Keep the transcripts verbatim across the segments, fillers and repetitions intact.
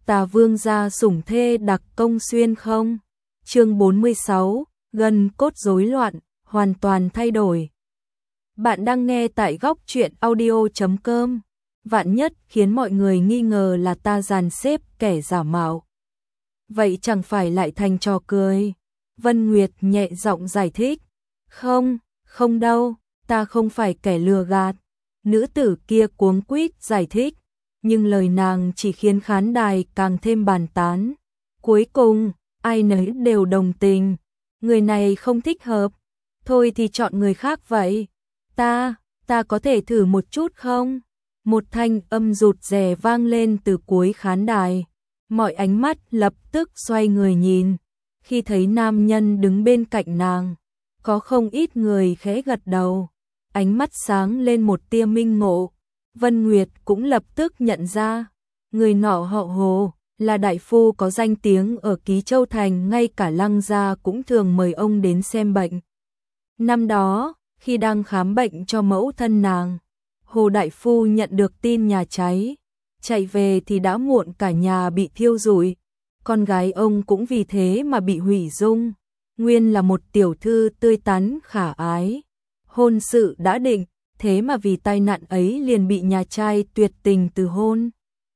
Tà vương gia sủng thê đặc công xuyên không? Chương bốn mươi sáu, gân cốt rối loạn, hoàn toàn thay đổi. Bạn đang nghe tại góc truyện audio chấm com. Vạn nhất khiến mọi người nghi ngờ là ta dàn xếp kẻ giả mạo. Vậy chẳng phải lại thành trò cười? Vân Nguyệt nhẹ giọng giải thích. Không, không đâu, ta không phải kẻ lừa gạt. Nữ tử kia cuống quýt giải thích, nhưng lời nàng chỉ khiến khán đài càng thêm bàn tán. Cuối cùng, ai nấy đều đồng tình. Người này không thích hợp, thôi thì chọn người khác vậy. Ta, ta có thể thử một chút không? Một thanh âm rụt rè vang lên từ cuối khán đài. Mọi ánh mắt lập tức xoay người nhìn. Khi thấy nam nhân đứng bên cạnh nàng, có không ít người khẽ gật đầu. Ánh mắt sáng lên một tia minh ngộ. Vân Nguyệt cũng lập tức nhận ra, người nọ họ Hồ, là đại phu có danh tiếng ở Ký Châu Thành, ngay cả Lăng gia cũng thường mời ông đến xem bệnh. Năm đó, khi đang khám bệnh cho mẫu thân nàng, Hồ đại phu nhận được tin nhà cháy, chạy về thì đã muộn, cả nhà bị thiêu rụi, con gái ông cũng vì thế mà bị hủy dung. Nguyên là một tiểu thư tươi tắn khả ái, hôn sự đã định, thế mà vì tai nạn ấy liền bị nhà trai tuyệt tình từ hôn.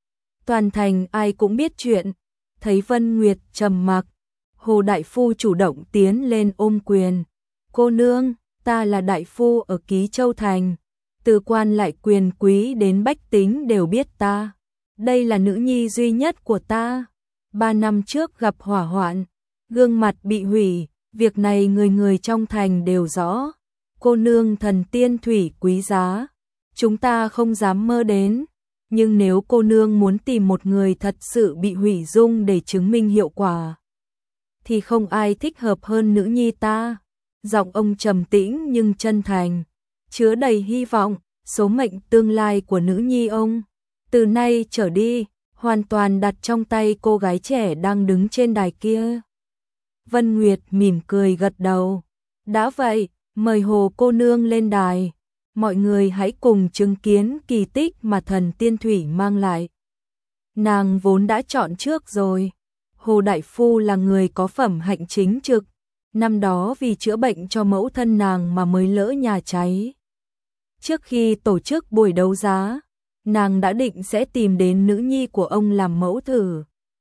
Toàn thành ai cũng biết chuyện, thấy Vân Nguyệt trầm mặc, Hồ đại phu chủ động tiến lên ôm quyền. Cô nương, ta là đại phu ở Ký Châu Thành, từ quan lại quyền quý đến bách tính đều biết ta. Đây là nữ nhi duy nhất của ta. Ba năm trước gặp hỏa hoạn, gương mặt bị hủy, việc này người người trong thành đều rõ. Cô nương thần tiên thủy quý giá, chúng ta không dám mơ đến. Nhưng nếu cô nương muốn tìm một người thật sự bị hủy dung để chứng minh hiệu quả, thì không ai thích hợp hơn nữ nhi ta. Giọng ông trầm tĩnh nhưng chân thành, chứa đầy hy vọng. Số mệnh tương lai của nữ nhi ông, từ nay trở đi, hoàn toàn đặt trong tay cô gái trẻ đang đứng trên đài kia. Vân Nguyệt mỉm cười gật đầu. Đã vậy, mời Hồ cô nương lên đài. Mọi người hãy cùng chứng kiến kỳ tích mà thần tiên thủy mang lại. Nàng vốn đã chọn trước rồi. Hồ đại phu là người có phẩm hạnh chính trực. Năm đó vì chữa bệnh cho mẫu thân nàng mà mới lỡ nhà cháy. Trước khi tổ chức buổi đấu giá, nàng đã định sẽ tìm đến nữ nhi của ông làm mẫu thử.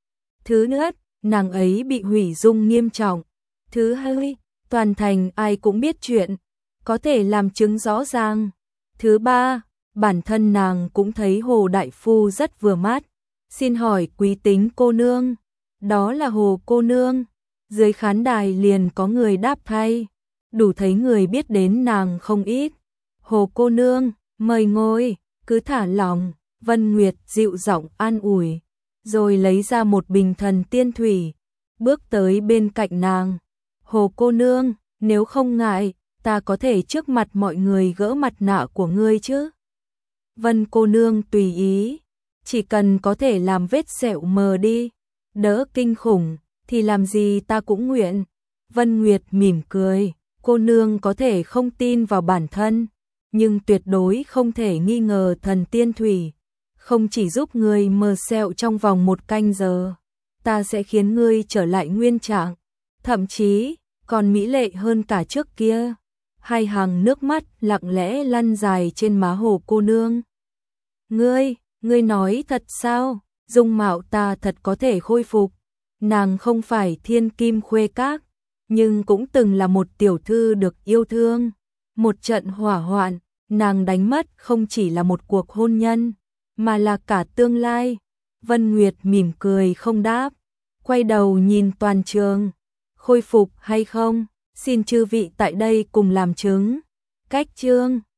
Thứ nhất, nàng ấy bị hủy dung nghiêm trọng. Thứ hai, toàn thành ai cũng biết chuyện, có thể làm chứng rõ ràng. Thứ ba, bản thân nàng cũng thấy Hồ đại phu rất vừa mắt. Xin hỏi quý tính cô nương, đó là Hồ cô nương. Dưới khán đài liền có người đáp thay, đủ thấy người biết đến nàng không ít. Hồ cô nương, mời ngồi, cứ thả lòng. Vân Nguyệt dịu giọng an ủi, rồi lấy ra một bình thần tiên thủy, bước tới bên cạnh nàng. Hồ cô nương, nếu không ngại, ta có thể trước mặt mọi người gỡ mặt nạ của ngươi chứ? Vân cô nương tùy ý, chỉ cần có thể làm vết sẹo mờ đi, đỡ kinh khủng, thì làm gì ta cũng nguyện. Vân Nguyệt mỉm cười, cô nương có thể không tin vào bản thân, nhưng tuyệt đối không thể nghi ngờ thần tiên thủy. Không chỉ giúp ngươi mờ sẹo trong vòng một canh giờ, ta sẽ khiến ngươi trở lại nguyên trạng, thậm chí còn mỹ lệ hơn cả trước kia. Hai hàng nước mắt lặng lẽ lăn dài trên má Hồ cô nương. Ngươi, ngươi nói thật sao? Dung mạo ta thật có thể khôi phục. Nàng không phải thiên kim khuê các, nhưng cũng từng là một tiểu thư được yêu thương. Một trận hỏa hoạn, nàng đánh mất không chỉ là một cuộc hôn nhân, mà là cả tương lai. Vân Nguyệt mỉm cười không đáp, quay đầu nhìn toàn trường. Khôi phục hay không, xin chư vị tại đây cùng làm chứng. Cách chương